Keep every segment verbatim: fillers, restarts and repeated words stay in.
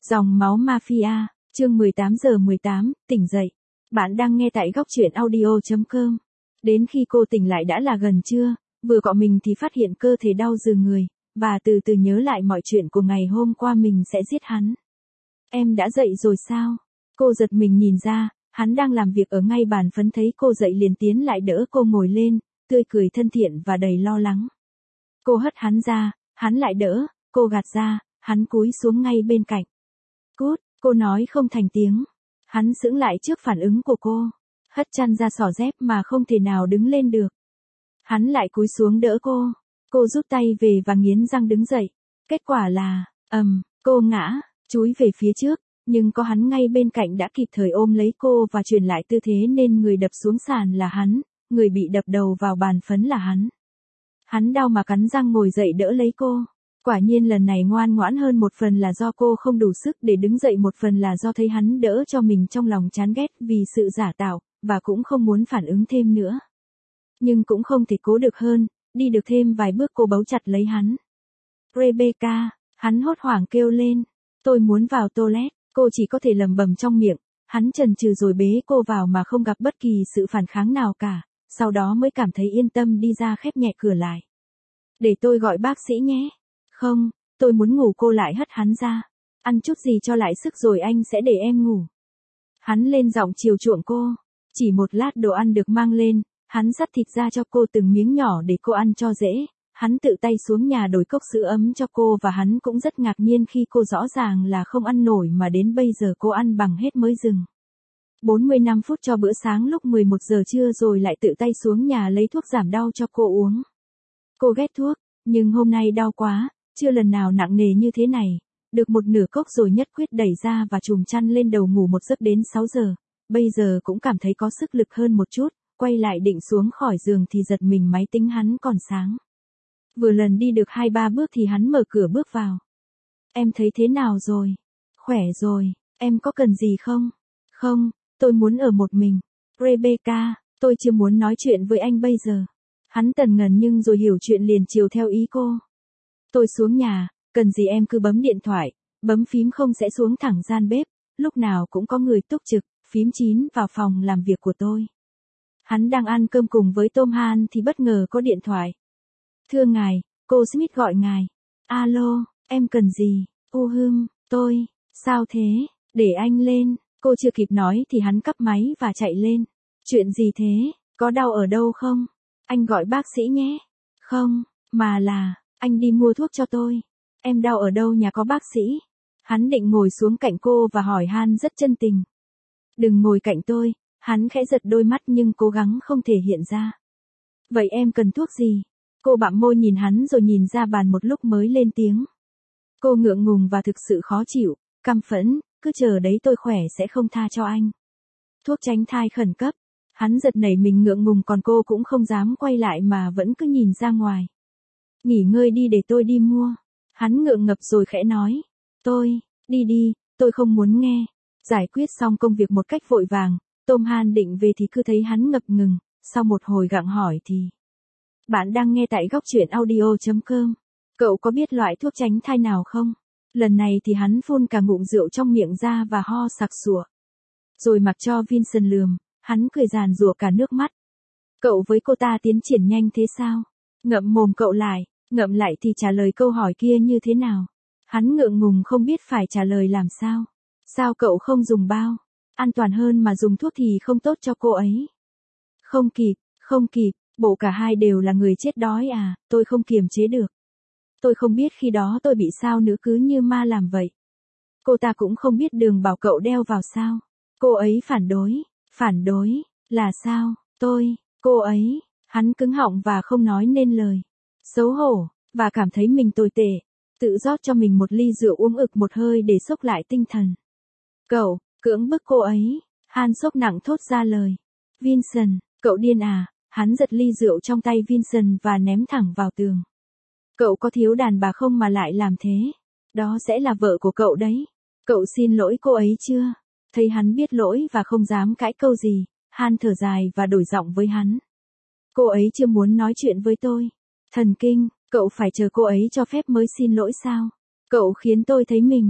Dòng máu mafia, chương mười tám giờ mười tám, tỉnh dậy. Bạn đang nghe tại góc truyện audio chấm com. Đến khi cô tỉnh lại đã là gần trưa, vừa cọ mình thì phát hiện cơ thể đau rừ người, và từ từ nhớ lại mọi chuyện của ngày hôm qua mình sẽ giết hắn. Em đã dậy rồi sao? Cô giật mình nhìn ra, hắn đang làm việc ở ngay bàn phấn, thấy cô dậy liền tiến lại đỡ cô ngồi lên, tươi cười thân thiện và đầy lo lắng. Cô hất hắn ra, hắn lại đỡ, cô gạt ra, hắn cúi xuống ngay bên cạnh. Cút, cô nói không thành tiếng. Hắn sững lại trước phản ứng của cô, hất chăn ra xỏ dép mà không thể nào đứng lên được. Hắn lại cúi xuống đỡ cô, cô rút tay về và nghiến răng đứng dậy. Kết quả là, ầm, um, cô ngã, chúi về phía trước, nhưng có hắn ngay bên cạnh đã kịp thời ôm lấy cô và truyền lại tư thế nên người đập xuống sàn là hắn, người bị đập đầu vào bàn phấn là hắn. Hắn đau mà cắn răng ngồi dậy đỡ lấy cô. Quả nhiên lần này ngoan ngoãn hơn, một phần là do cô không đủ sức để đứng dậy, một phần là do thấy hắn đỡ cho mình trong lòng chán ghét vì sự giả tạo, và cũng không muốn phản ứng thêm nữa. Nhưng cũng không thể cố được hơn, đi được thêm vài bước cô bấu chặt lấy hắn. Rebecca, hắn hốt hoảng kêu lên, tôi muốn vào toilet, cô chỉ có thể lẩm bẩm trong miệng. Hắn chần chừ rồi bế cô vào mà không gặp bất kỳ sự phản kháng nào cả, sau đó mới cảm thấy yên tâm đi ra khép nhẹ cửa lại. Để tôi gọi bác sĩ nhé. Không, tôi muốn ngủ, cô lại hất hắn ra. Ăn chút gì cho lại sức rồi anh sẽ để em ngủ. Hắn lên giọng chiều chuộng cô. Chỉ một lát đồ ăn được mang lên, hắn dắt thịt ra cho cô từng miếng nhỏ để cô ăn cho dễ. Hắn tự tay xuống nhà đổi cốc sữa ấm cho cô và hắn cũng rất ngạc nhiên khi cô rõ ràng là không ăn nổi mà đến bây giờ cô ăn bằng hết mới dừng. bốn mươi lăm phút cho bữa sáng lúc mười một giờ trưa rồi lại tự tay xuống nhà lấy thuốc giảm đau cho cô uống. Cô ghét thuốc, nhưng hôm nay đau quá. Chưa lần nào nặng nề như thế này. Được một nửa cốc rồi nhất quyết đẩy ra và trùm chăn lên đầu ngủ một giấc đến sáu giờ. Bây giờ cũng cảm thấy có sức lực hơn một chút. Quay lại định xuống khỏi giường thì giật mình máy tính hắn còn sáng. Vừa lần đi được hai ba bước thì hắn mở cửa bước vào. Em thấy thế nào rồi? Khỏe rồi, em có cần gì không? Không, tôi muốn ở một mình. Rebecca, tôi chưa muốn nói chuyện với anh bây giờ. Hắn tần ngần nhưng rồi hiểu chuyện liền chiều theo ý cô. Tôi xuống nhà, cần gì em cứ bấm điện thoại, bấm phím không sẽ xuống thẳng gian bếp, lúc nào cũng có người túc trực, phím chín vào phòng làm việc của tôi. Hắn đang ăn cơm cùng với Tom Han thì bất ngờ có điện thoại. Thưa ngài, cô Smith gọi ngài. Alo, em cần gì? U hưm, tôi, sao thế? Để anh lên, cô chưa kịp nói thì hắn cắp máy và chạy lên. Chuyện gì thế? Có đau ở đâu không? Anh gọi bác sĩ nhé. Không, mà là... Anh đi mua thuốc cho tôi. Em đau ở đâu, nhà có bác sĩ? Hắn định ngồi xuống cạnh cô và hỏi han rất chân tình. Đừng ngồi cạnh tôi. Hắn khẽ giật đôi mắt nhưng cố gắng không thể hiện ra. Vậy em cần thuốc gì? Cô bặm môi nhìn hắn rồi nhìn ra bàn một lúc mới lên tiếng. Cô ngượng ngùng và thực sự khó chịu, căm phẫn, cứ chờ đấy tôi khỏe sẽ không tha cho anh. Thuốc tránh thai khẩn cấp. Hắn giật nảy mình ngượng ngùng còn cô cũng không dám quay lại mà vẫn cứ nhìn ra ngoài. Nghỉ ngơi đi để tôi đi mua. Hắn ngượng ngập rồi khẽ nói. Tôi, đi đi, tôi không muốn nghe. Giải quyết xong công việc một cách vội vàng, Tom Han định về thì cứ thấy hắn ngập ngừng, sau một hồi gặng hỏi thì. Bạn đang nghe tại góc truyện audio chấm com. Cậu có biết loại thuốc tránh thai nào không? Lần này thì hắn phun cả ngụm rượu trong miệng ra và ho sặc sụa. Rồi mặc cho Vincent lườm, hắn cười giàn giụa cả nước mắt. Cậu với cô ta tiến triển nhanh thế sao? Ngậm mồm cậu lại. Ngậm lại thì trả lời câu hỏi kia như thế nào? Hắn ngượng ngùng không biết phải trả lời làm sao. Sao cậu không dùng bao? An toàn hơn mà dùng thuốc thì không tốt cho cô ấy. Không kịp, không kịp, bộ cả hai đều là người chết đói à, tôi không kiềm chế được. Tôi không biết khi đó tôi bị sao nữa, cứ như ma làm vậy. Cô ta cũng không biết đường bảo cậu đeo vào sao. Cô ấy phản đối, phản đối, là sao, tôi, cô ấy, hắn cứng họng và không nói nên lời. Xấu hổ, và cảm thấy mình tồi tệ, tự rót cho mình một ly rượu uống ực một hơi để xốc lại tinh thần. Cậu, cưỡng bức cô ấy, Han sốc nặng thốt ra lời. Vincent, cậu điên à, hắn giật ly rượu trong tay Vincent và ném thẳng vào tường. Cậu có thiếu đàn bà không mà lại làm thế? Đó sẽ là vợ của cậu đấy. Cậu xin lỗi cô ấy chưa? Thấy hắn biết lỗi và không dám cãi câu gì, Han thở dài và đổi giọng với hắn. Cô ấy chưa muốn nói chuyện với tôi. Thần kinh, cậu phải chờ cô ấy cho phép mới xin lỗi sao? Cậu khiến tôi thấy mình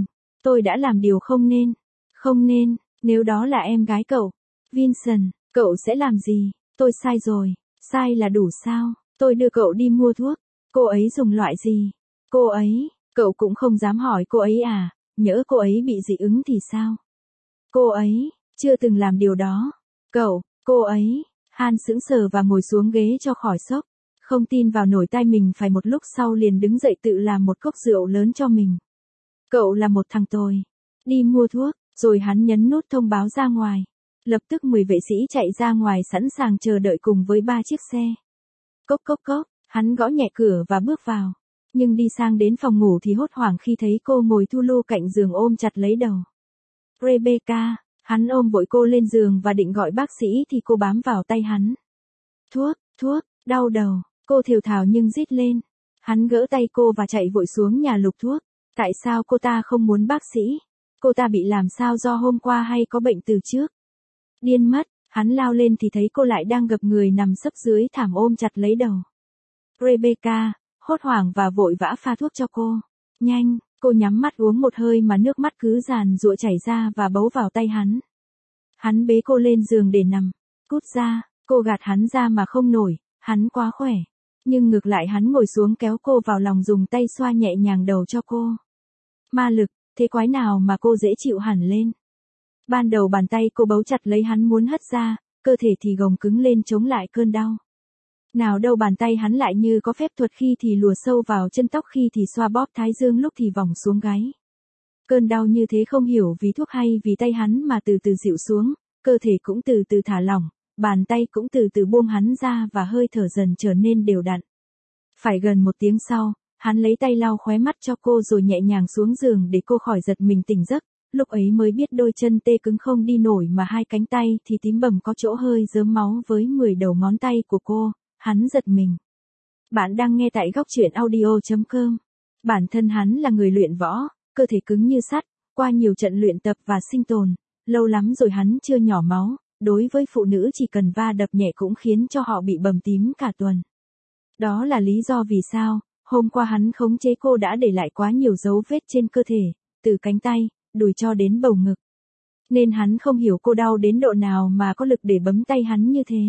Tôi đã làm điều không nên. Không nên, nếu đó là em gái cậu. Vincent, cậu sẽ làm gì? Tôi sai rồi. Sai là đủ sao? Tôi đưa cậu đi mua thuốc. Cô ấy dùng loại gì? Cô ấy, cậu cũng không dám hỏi cô ấy à? Nhỡ cô ấy bị dị ứng thì sao? Cô ấy, chưa từng làm điều đó. Cậu, cô ấy, Han sững sờ và ngồi xuống ghế cho khỏi sốc. Không tin vào nổi tai mình, phải một lúc sau liền đứng dậy tự làm một cốc rượu lớn cho mình. Cậu là một thằng tồi. Đi mua thuốc, rồi hắn nhấn nút thông báo ra ngoài. Lập tức mười vệ sĩ chạy ra ngoài sẵn sàng chờ đợi cùng với ba chiếc xe. Cốc cốc cốc, hắn gõ nhẹ cửa và bước vào. Nhưng đi sang đến phòng ngủ thì hốt hoảng khi thấy cô ngồi thu lu cạnh giường ôm chặt lấy đầu. Rebecca, hắn ôm vội cô lên giường và định gọi bác sĩ thì cô bám vào tay hắn. Thuốc, thuốc, đau đầu, cô thều thào nhưng rít lên. Hắn gỡ tay cô và chạy vội xuống nhà lục thuốc. Tại sao cô ta không muốn bác sĩ? Cô ta bị làm sao do hôm qua hay có bệnh từ trước? Điên mất, hắn lao lên thì thấy cô lại đang gập người nằm sấp dưới thảm ôm chặt lấy đầu. Rebecca, hốt hoảng và vội vã pha thuốc cho cô. Nhanh, cô nhắm mắt uống một hơi mà nước mắt cứ giàn giụa chảy ra và bấu vào tay hắn. Hắn bế cô lên giường để nằm. Cút ra, cô gạt hắn ra mà không nổi, hắn quá khỏe. Nhưng ngược lại hắn ngồi xuống kéo cô vào lòng dùng tay xoa nhẹ nhàng đầu cho cô. Ma lực, thế quái nào mà cô dễ chịu hẳn lên. Ban đầu bàn tay cô bấu chặt lấy hắn muốn hất ra, cơ thể thì gồng cứng lên chống lại cơn đau. Nào đâu bàn tay hắn lại như có phép thuật, khi thì lùa sâu vào chân tóc, khi thì xoa bóp thái dương, lúc thì vòng xuống gáy. Cơn đau như thế không hiểu vì thuốc hay vì tay hắn mà từ từ dịu xuống, cơ thể cũng từ từ thả lỏng, bàn tay cũng từ từ buông hắn ra và hơi thở dần trở nên đều đặn. Phải gần một tiếng sau, hắn lấy tay lau khóe mắt cho cô rồi nhẹ nhàng xuống giường để cô khỏi giật mình tỉnh giấc. Lúc ấy mới biết đôi chân tê cứng không đi nổi mà hai cánh tay thì tím bầm có chỗ hơi rớm máu với mười đầu ngón tay của cô. Hắn giật mình. Bạn đang nghe tại góc truyện audio chấm com. Bản thân hắn là người luyện võ, cơ thể cứng như sắt, qua nhiều trận luyện tập và sinh tồn, lâu lắm rồi hắn chưa nhỏ máu, đối với phụ nữ chỉ cần va đập nhẹ cũng khiến cho họ bị bầm tím cả tuần. Đó là lý do vì sao, hôm qua hắn khống chế cô đã để lại quá nhiều dấu vết trên cơ thể, từ cánh tay, đùi cho đến bầu ngực. Nên hắn không hiểu cô đau đến độ nào mà có lực để bấm tay hắn như thế.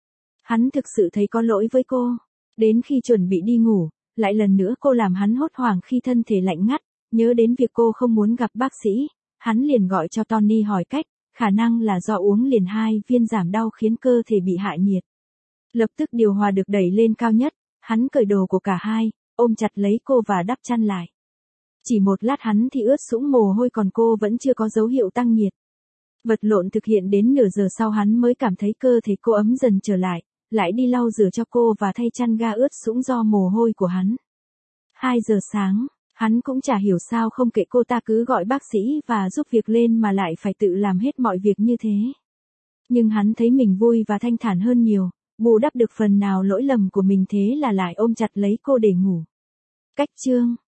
Hắn thực sự thấy có lỗi với cô. Đến khi chuẩn bị đi ngủ, lại lần nữa cô làm hắn hốt hoảng khi thân thể lạnh ngắt, nhớ đến việc cô không muốn gặp bác sĩ, hắn liền gọi cho Tony hỏi cách, khả năng là do uống liền hai viên giảm đau khiến cơ thể bị hạ nhiệt. Lập tức điều hòa được đẩy lên cao nhất, hắn cởi đồ của cả hai, ôm chặt lấy cô và đắp chăn lại. Chỉ một lát hắn thì ướt sũng mồ hôi, còn cô vẫn chưa có dấu hiệu tăng nhiệt. Vật lộn thực hiện đến nửa giờ sau hắn mới cảm thấy cơ thể cô ấm dần trở lại, lại đi lau rửa cho cô và thay chăn ga ướt sũng do mồ hôi của hắn. Hai giờ sáng, hắn cũng chả hiểu sao không kệ cô ta cứ gọi bác sĩ và giúp việc lên mà lại phải tự làm hết mọi việc như thế. Nhưng hắn thấy mình vui và thanh thản hơn nhiều, bù đắp được phần nào lỗi lầm của mình, thế là lại ôm chặt lấy cô để ngủ. Cách chương